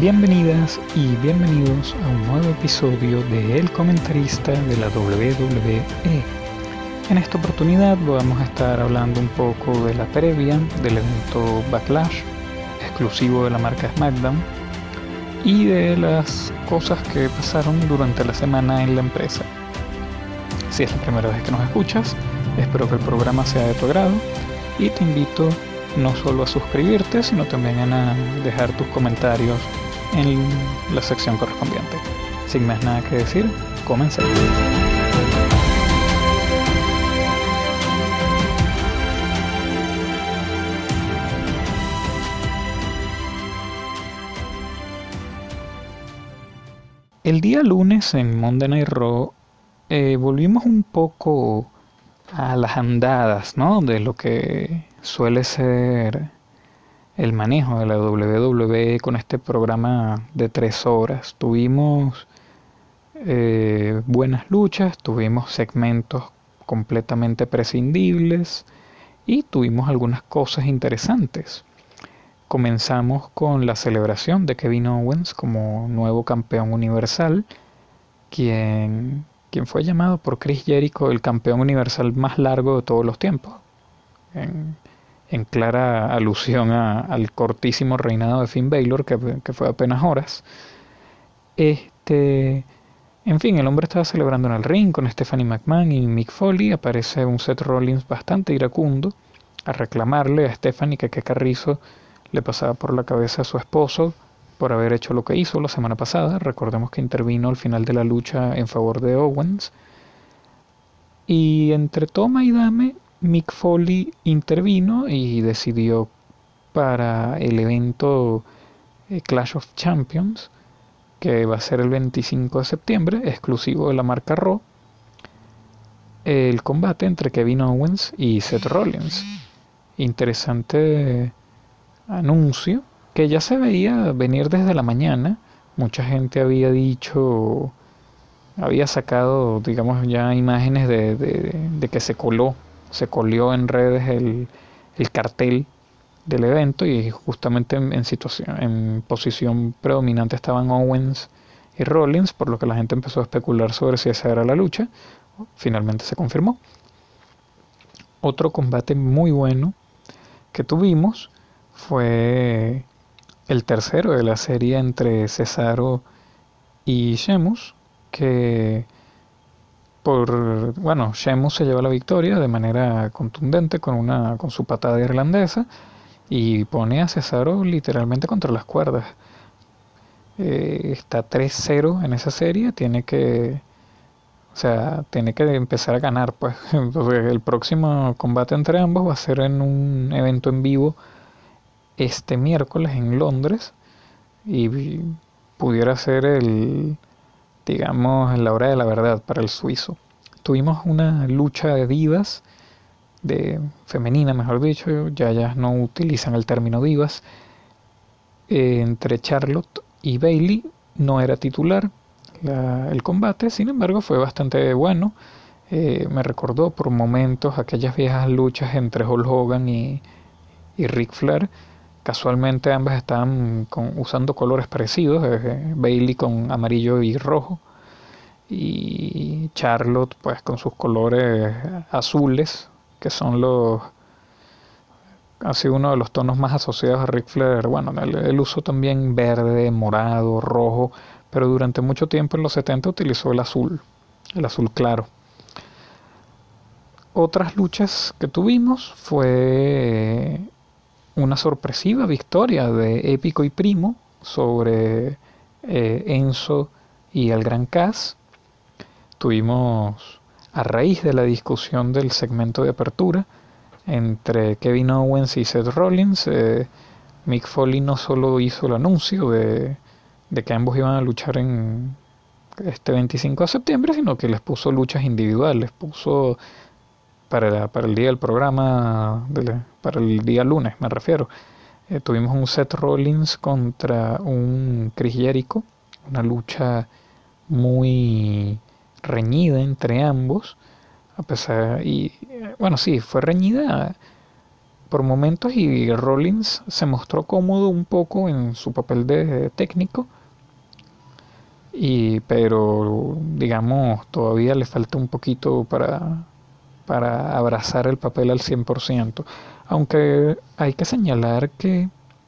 Bienvenidas y bienvenidos a un nuevo episodio de El Comentarista de la WWE. En esta oportunidad vamos a estar hablando un poco de la previa del evento Backlash, exclusivo de la marca SmackDown, y de las cosas que pasaron durante la semana en la empresa. Si es la primera vez que nos escuchas, espero que el programa sea de tu agrado y te invito no solo a suscribirte, sino también a dejar tus comentarios en la sección correspondiente. Sin más nada que decir, comencemos. El día lunes en Monday Night Raw volvimos un poco a las andadas, ¿no?, de lo que suele ser el manejo de la WWE con este programa de 3 horas. Tuvimos buenas luchas, tuvimos segmentos completamente prescindibles y tuvimos algunas cosas interesantes. Comenzamos con la celebración de Kevin Owens como nuevo campeón universal, quien fue llamado por Chris Jericho el campeón universal más largo de todos los tiempos, en clara alusión al cortísimo reinado de Finn Balor, que fue apenas horas. En fin, el hombre estaba celebrando en el ring con Stephanie McMahon y Mick Foley. Aparece un Seth Rollins bastante iracundo a reclamarle a Stephanie que qué carrizo le pasaba por la cabeza a su esposo por haber hecho lo que hizo la semana pasada. Recordemos que intervino al final de la lucha en favor de Owens. Y entre toma y dame, Mick Foley intervino y decidió, para el evento Clash of Champions, que va a ser el 25 de septiembre, exclusivo de la marca Raw, el combate entre Kevin Owens y Seth Rollins. Interesante anuncio que ya se veía venir desde la mañana. Mucha gente había sacado, digamos, ya imágenes de que se colió en redes el cartel del evento, y justamente en posición predominante estaban Owens y Rollins, por lo que la gente empezó a especular sobre si esa era la lucha. Finalmente se confirmó. Otro combate muy bueno que tuvimos fue el tercero de la serie entre Cesaro y Sheamus, que Sheamus se lleva la victoria de manera contundente con su patada irlandesa y pone a Cesaro literalmente contra las cuerdas. Está 3-0 en esa serie, tiene que empezar a ganar, pues. Entonces, el próximo combate entre ambos va a ser en un evento en vivo este miércoles en Londres, y pudiera ser la hora de la verdad para el suizo. Tuvimos una lucha de divas, femenina mejor dicho, ya no utilizan el término divas, entre Charlotte y Bayley. No era titular el combate, sin embargo fue bastante bueno. Me recordó por momentos aquellas viejas luchas entre Hulk Hogan y Ric Flair. Casualmente ambas estaban usando colores parecidos, Bayley con amarillo y rojo, y Charlotte pues con sus colores azules, que son uno de los tonos más asociados a Ric Flair. Bueno, él usó también verde, morado, rojo, pero durante mucho tiempo en los 70 utilizó el azul claro. Otras luchas que tuvimos fue una sorpresiva victoria de Épico y Primo sobre Enzo y el Gran Cass. Tuvimos, a raíz de la discusión del segmento de apertura entre Kevin Owens y Seth Rollins, Mick Foley no solo hizo el anuncio de que ambos iban a luchar en este 25 de septiembre, sino que les puso luchas individuales. Puso para el día del programa, para el día lunes me refiero, tuvimos un Seth Rollins contra un Chris Jericho, una lucha muy reñida entre ambos, fue reñida por momentos, y Rollins se mostró cómodo un poco en su papel de técnico, pero digamos todavía le falta un poquito para abrazar el papel al 100%. Aunque hay que señalar que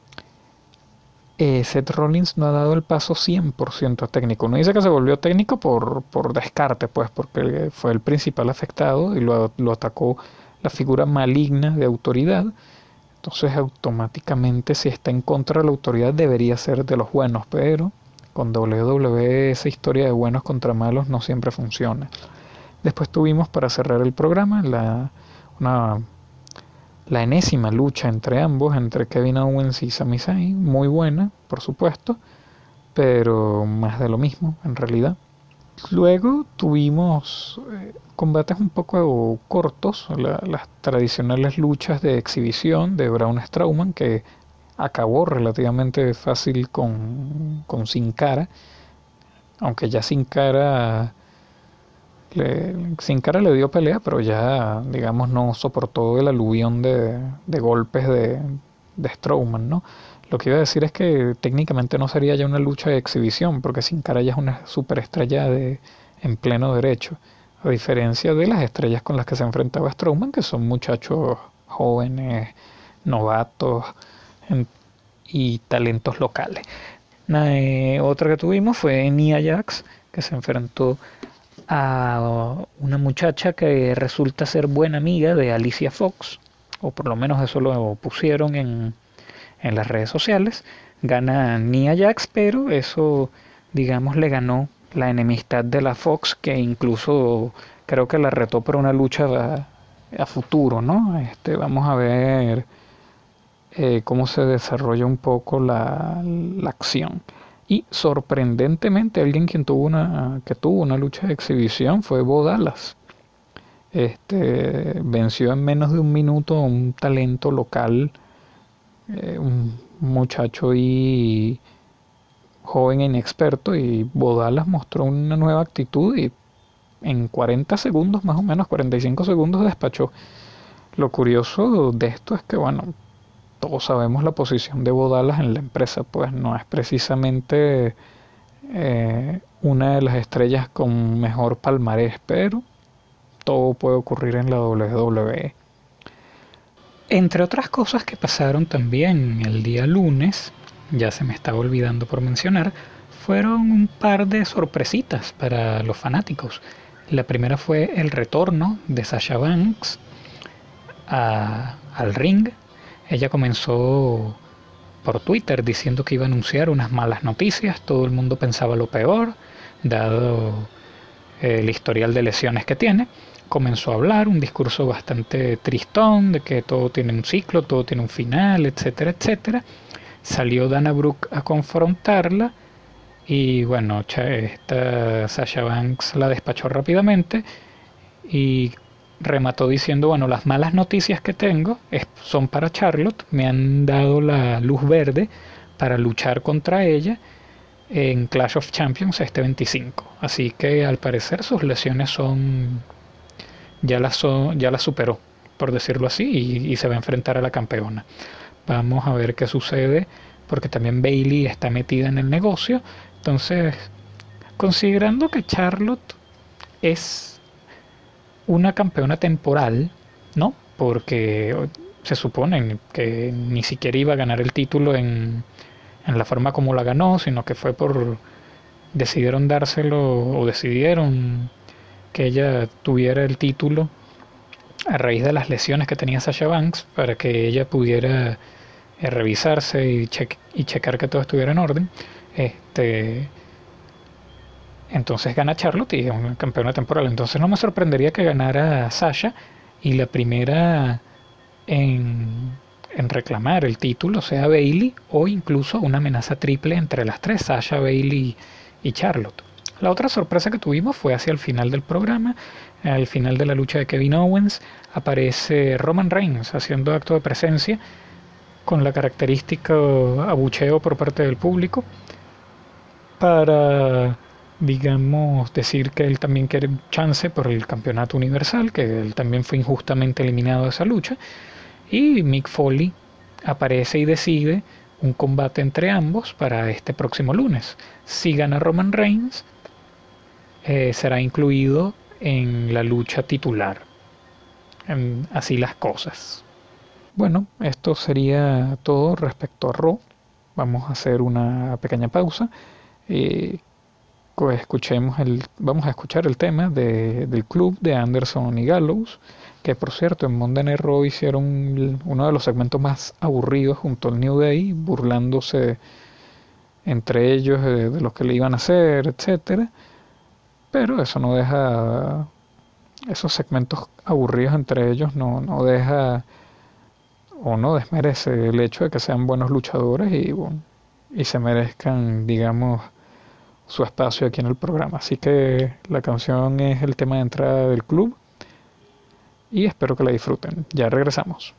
Seth Rollins no ha dado el paso 100% a técnico. No dice que se volvió técnico por descarte, pues, porque fue el principal afectado y lo atacó la figura maligna de autoridad. Entonces, automáticamente, si está en contra de la autoridad, debería ser de los buenos, pero con WWE esa historia de buenos contra malos no siempre funciona. Después tuvimos, para cerrar el programa, la enésima lucha entre ambos, entre Kevin Owens y Sami Zayn, muy buena, por supuesto, pero más de lo mismo, en realidad. Luego tuvimos combates un poco cortos, las tradicionales luchas de exhibición de Braun Strowman, que acabó relativamente fácil con Sin Cara, aunque ya Sin Cara Sin Cara le dio pelea, pero ya, digamos, no soportó el aluvión de golpes de Strowman, ¿no? Lo que iba a decir es que técnicamente no sería ya una lucha de exhibición, porque Sin Cara ya es una superestrella en pleno derecho, a diferencia de las estrellas con las que se enfrentaba Strowman, que son muchachos jóvenes, novatos y talentos locales. Otra que tuvimos fue Nia Jax, que se enfrentó a una muchacha que resulta ser buena amiga de Alicia Fox, o por lo menos eso lo pusieron en las redes sociales. Gana Nia Jax, pero eso, digamos, le ganó la enemistad de la Fox, que incluso creo que la retó por una lucha a futuro, ¿no? Vamos a ver cómo se desarrolla un poco la acción. Y sorprendentemente alguien que tuvo una lucha de exhibición fue Bo Dallas. Venció en menos de un minuto a un talento local, un muchacho y joven e inexperto, y Bo Dallas mostró una nueva actitud y en 40 segundos, más o menos 45 segundos, despachó. Lo curioso de esto es que, bueno, todos sabemos la posición de Bo Dallas en la empresa, pues no es precisamente una de las estrellas con mejor palmarés, pero todo puede ocurrir en la WWE. Entre otras cosas que pasaron también el día lunes, ya se me estaba olvidando por mencionar, fueron un par de sorpresitas para los fanáticos. La primera fue el retorno de Sasha Banks al ring. Ella comenzó por Twitter diciendo que iba a anunciar unas malas noticias. Todo el mundo pensaba lo peor, dado el historial de lesiones que tiene. Comenzó a hablar un discurso bastante tristón de que todo tiene un ciclo, todo tiene un final, etcétera, etcétera. Salió Dana Brooke a confrontarla y bueno, esta Sasha Banks la despachó rápidamente y remató diciendo, bueno, las malas noticias que tengo son para Charlotte, me han dado la luz verde para luchar contra ella en Clash of Champions este 25. Así que al parecer sus lesiones ya las superó, por decirlo así, y se va a enfrentar a la campeona. Vamos a ver qué sucede, porque también Bayley está metida en el negocio. Entonces, considerando que Charlotte es una campeona temporal, ¿no? Porque se supone que ni siquiera iba a ganar el título en la forma como la ganó, sino que fue decidieron que ella tuviera el título a raíz de las lesiones que tenía Sasha Banks, para que ella pudiera revisarse y checar que todo estuviera en orden. Entonces gana Charlotte y es una campeona temporal. Entonces no me sorprendería que ganara Sasha, y la primera en reclamar el título sea Bayley, o incluso una amenaza triple entre las tres, Sasha, Bayley y Charlotte. La otra sorpresa que tuvimos fue hacia el final del programa. Al final de la lucha de Kevin Owens aparece Roman Reigns haciendo acto de presencia, con la característica abucheo por parte del público, para, digamos, decir que él también quiere chance por el campeonato universal, que él también fue injustamente eliminado de esa lucha. y Mick Foley aparece y decide un combate entre ambos para este próximo lunes. Si gana Roman Reigns, será incluido en la lucha titular. Así las cosas. Bueno, esto sería todo respecto a Raw. Vamos a hacer una pequeña pausa. Vamos a escuchar el tema del club de Anderson y Gallows, que por cierto en Monday Night Raw hicieron uno de los segmentos más aburridos junto al New Day, burlándose entre ellos de lo que le iban a hacer, etcétera. Pero eso no deja, esos segmentos aburridos entre ellos no deja o no desmerece el hecho de que sean buenos luchadores y se merezcan, digamos, su espacio aquí en el programa. Así que la canción es el tema de entrada del club y espero que la disfruten. Ya regresamos.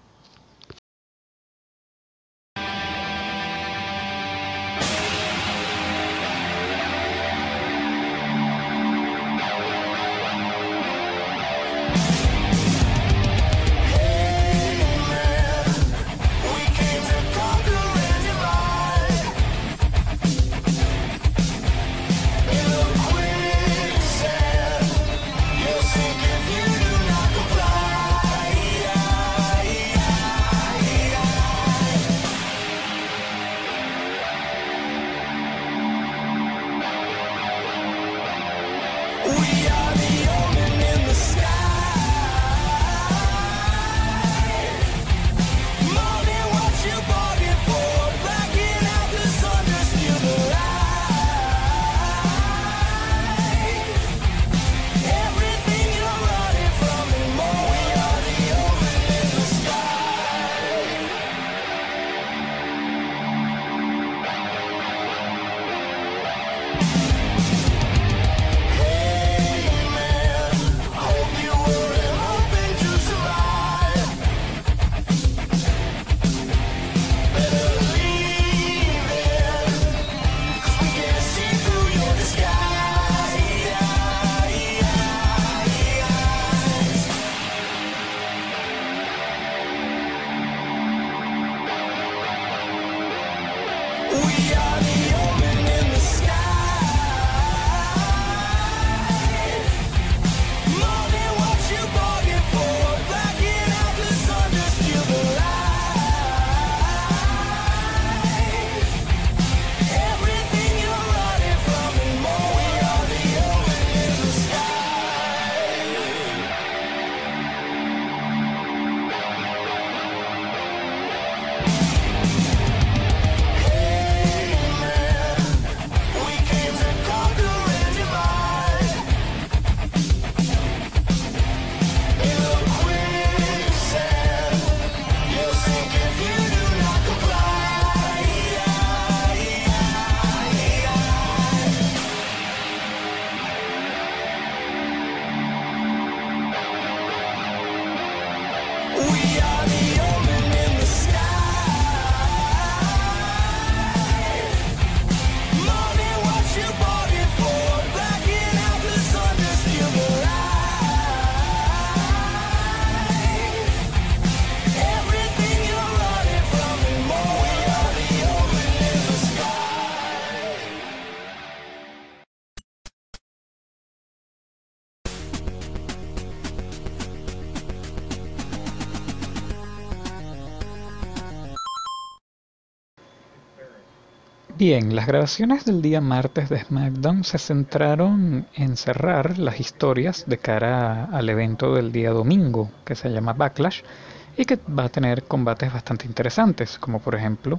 Bien, las grabaciones del día martes de SmackDown se centraron en cerrar las historias de cara al evento del día domingo, que se llama Backlash, y que va a tener combates bastante interesantes, como por ejemplo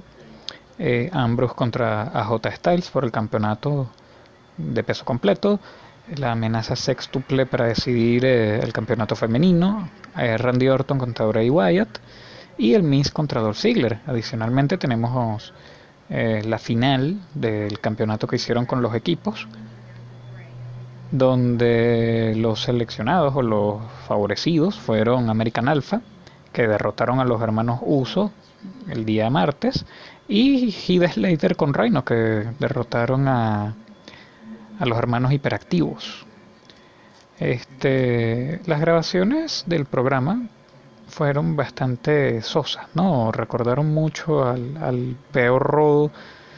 Ambrose contra AJ Styles por el campeonato de peso completo, la amenaza sextuple para decidir el campeonato femenino, Randy Orton contra Bray Wyatt y el Miz contra Dolph Ziggler. Adicionalmente tenemos la final del campeonato que hicieron con los equipos, donde los seleccionados o los favorecidos fueron American Alpha, que derrotaron a los hermanos Uso el día martes, y Heath Slater con Rhino, que derrotaron a los hermanos hiperactivos. Las grabaciones del programa fueron bastante sosas, ¿no? Recordaron mucho al peor Rodo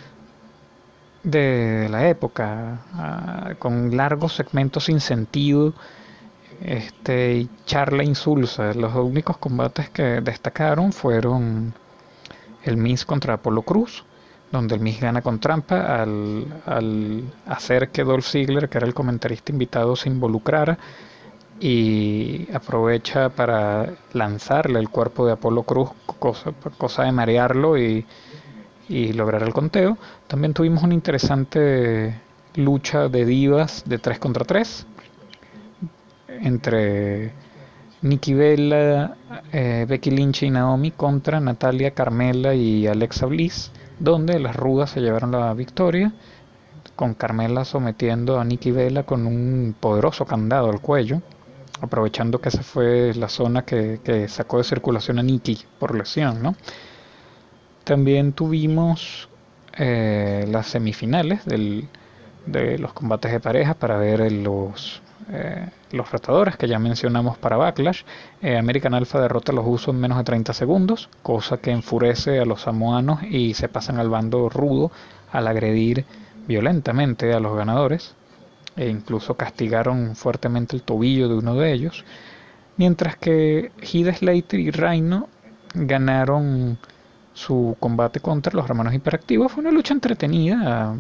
de la época, con largos segmentos sin sentido, y charla insulsa. Los únicos combates que destacaron fueron el Miz contra Apollo Cruz, donde el Miz gana con trampa al hacer que Dolph Ziggler, que era el comentarista invitado, se involucrara y aprovecha para lanzarle el cuerpo de Apollo Cruz, cosa de marearlo y lograr el conteo. También tuvimos una interesante lucha de divas de 3 contra 3 entre Nikki Bella, Becky Lynch y Naomi contra Natalia, Carmella y Alexa Bliss, donde las rudas se llevaron la victoria, con Carmella sometiendo a Nikki Bella con un poderoso candado al cuello, aprovechando que esa fue la zona que sacó de circulación a Nikki por lesión, ¿no? También tuvimos las semifinales de los combates de pareja para ver los retadores que ya mencionamos para Backlash. American Alpha derrota a los usos en menos de 30 segundos, cosa que enfurece a los samoanos y se pasan al bando rudo al agredir violentamente a los ganadores e incluso castigaron fuertemente el tobillo de uno de ellos, mientras que Heath Slater y Rhino ganaron su combate contra los hermanos hiperactivos. Fue una lucha entretenida,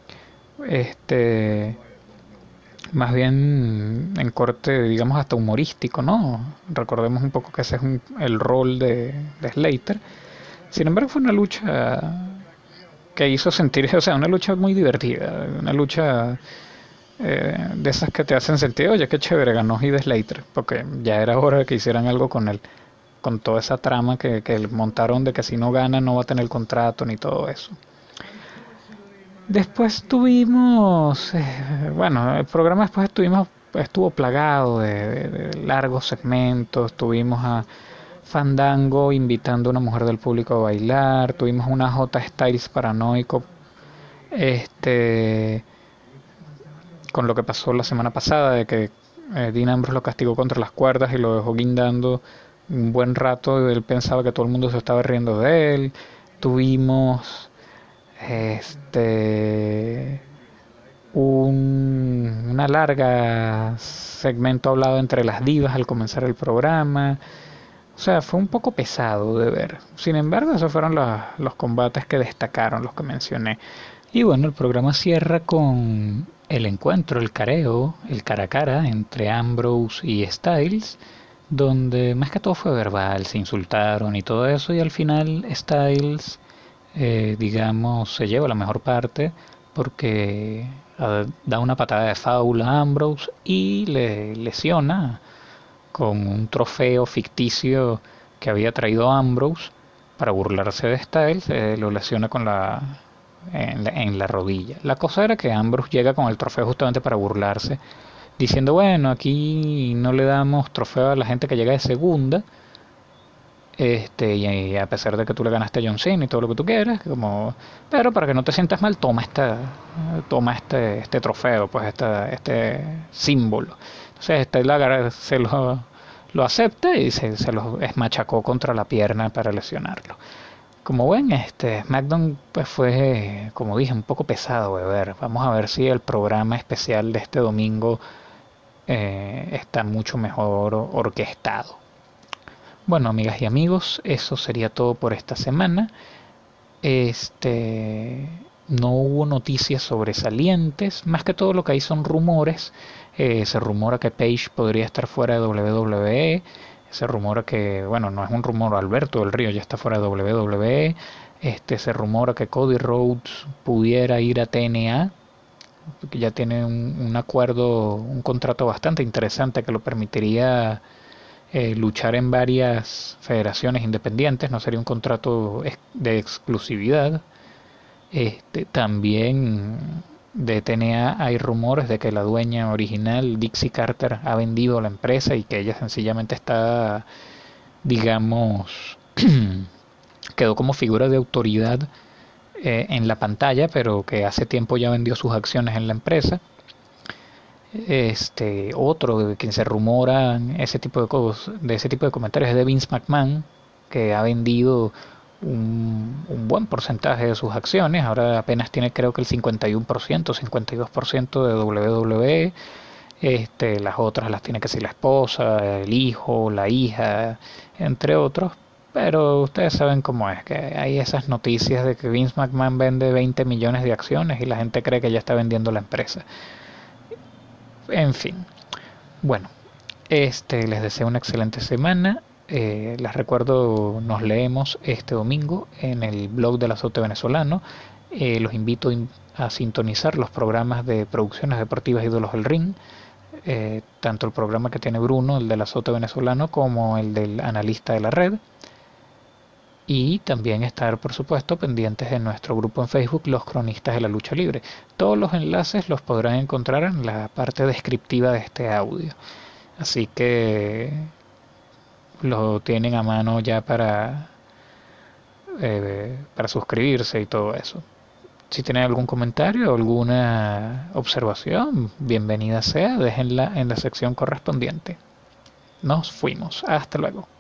más bien en corte, digamos, hasta humorístico, ¿no? Recordemos un poco que ese es el rol de Slater. Sin embargo, fue una lucha que hizo sentir, o sea, una lucha muy divertida, una lucha de esas que te hacen sentir, oye, qué chévere, ganó Heath Slater, porque ya era hora de que hicieran algo con él, con toda esa trama que montaron de que si no gana no va a tener el contrato ni todo eso. Después tuvimos, bueno, el programa después estuvo plagado de largos segmentos. Tuvimos a Fandango invitando a una mujer del público a bailar, tuvimos una J Styles paranoico, con lo que pasó la semana pasada de que Dean Ambrose lo castigó contra las cuerdas y lo dejó guindando un buen rato. Él pensaba que todo el mundo se estaba riendo de él. Tuvimos una larga segmento hablado entre las divas al comenzar el programa. O sea, fue un poco pesado de ver. Sin embargo, esos fueron los combates que destacaron, los que mencioné. Y bueno, el programa cierra con el encuentro, el careo, el cara a cara entre Ambrose y Styles, donde más que todo fue verbal, se insultaron y todo eso, y al final Styles, digamos, se lleva la mejor parte porque da una patada de foul a Ambrose y le lesiona con un trofeo ficticio que había traído Ambrose para burlarse de Styles. Lo lesiona en la rodilla. La cosa era que Ambrose llega con el trofeo justamente para burlarse, diciendo, bueno, aquí no le damos trofeo a la gente que llega de segunda, y a pesar de que tú le ganaste a John Cena y todo lo que tú quieras, pero para que no te sientas mal, toma este trofeo, pues este símbolo. Entonces lo acepta y se lo esmachacó contra la pierna para lesionarlo. Como ven, SmackDown pues fue, como dije, un poco pesado de ver. Vamos a ver si el programa especial de este domingo está mucho mejor orquestado. Bueno, amigas y amigos, eso sería todo por esta semana. No hubo noticias sobresalientes, más que todo lo que hay son rumores. Se rumora que Paige podría estar fuera de WWE. Se rumora que, bueno, no es un rumor, Alberto del Río ya está fuera de WWE. Se rumora que Cody Rhodes pudiera ir a TNA, porque ya tiene un acuerdo, un contrato bastante interesante que lo permitiría luchar en varias federaciones independientes. No sería un contrato de exclusividad. También de TNA hay rumores de que la dueña original, Dixie Carter, ha vendido la empresa y que ella sencillamente está, digamos, quedó como figura de autoridad en la pantalla, pero que hace tiempo ya vendió sus acciones en la empresa. Otro de quien se rumoran ese tipo de cosas, de ese tipo de comentarios es de Vince McMahon, que ha vendido un buen porcentaje de sus acciones. Ahora apenas tiene creo que el 51%, 52% de WWE. Las otras las tiene que ser la esposa, el hijo, la hija, entre otros. Pero ustedes saben cómo es, que hay esas noticias de que Vince McMahon vende 20 millones de acciones y la gente cree que ya está vendiendo la empresa. En fin, bueno, les deseo una excelente semana. Les recuerdo, nos leemos este domingo en el blog del Azote Venezolano. Los invito a sintonizar los programas de producciones deportivas Ídolos del Ring, tanto el programa que tiene Bruno, el del Azote Venezolano, como el del Analista de la Red. Y también estar, por supuesto, pendientes de nuestro grupo en Facebook, Los Cronistas de la Lucha Libre. Todos los enlaces los podrán encontrar en la parte descriptiva de este audio. Así que lo tienen a mano ya para suscribirse y todo eso. Si tienen algún comentario o alguna observación, bienvenida sea, déjenla en la sección correspondiente. Nos fuimos. Hasta luego.